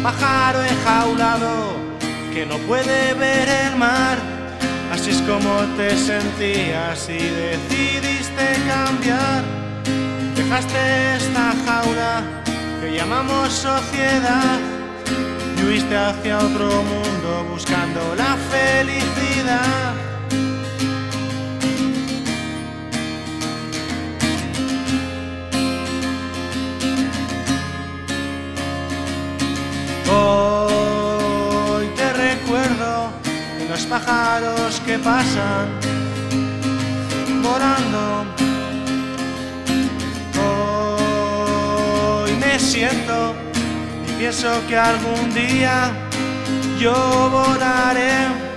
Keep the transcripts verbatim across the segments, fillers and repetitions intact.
pájaro enjaulado que no puede ver el mar. Así es como te sentías y decidiste cambiar. Dejaste esta jaula que llamamos sociedad y huiste hacia otro mundo buscando la felicidad. Hoy te recuerdo en los pájaros que pasan volando. Hoy me siento y pienso que algún día yo volaré.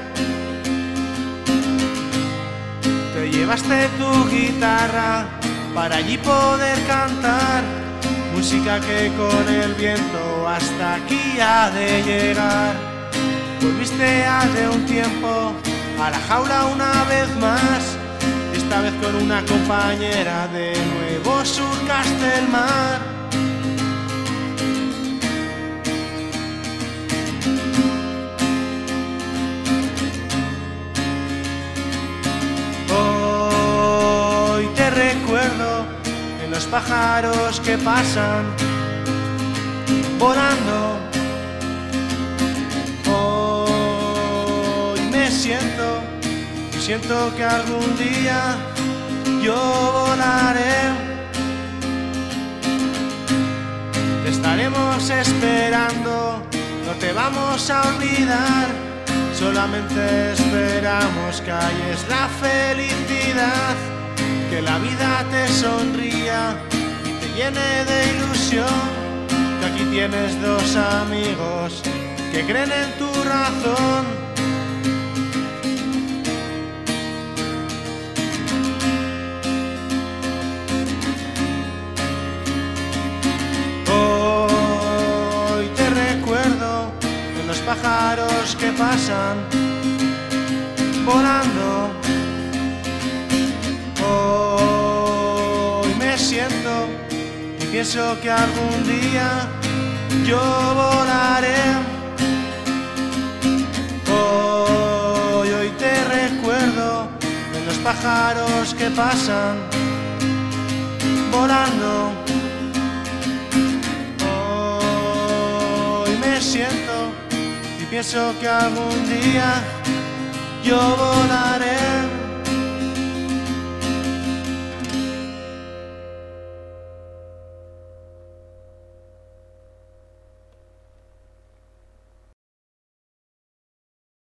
Te llevaste tu guitarra para allí poder cantar música que con el viento hasta aquí ha de llegar. Volviste hace un tiempo a la jaula una vez más, esta vez con una compañera, de nuevo surcaste el mar. Hoy te recuerdo en los pájaros que pasan volando. Hoy me siento y siento que algún día yo volaré. Te estaremos esperando, no te vamos a olvidar. Solamente esperamos que halles la felicidad, que la vida te sonría y te llene de ilusión, que aquí tienes dos amigos que creen en tu razón. Hoy te recuerdo en los pájaros que pasan volando. Hoy me siento y pienso que algún día yo volaré. Hoy, hoy te recuerdo en los pájaros que pasan volando. Hoy me siento y pienso que algún día yo volaré.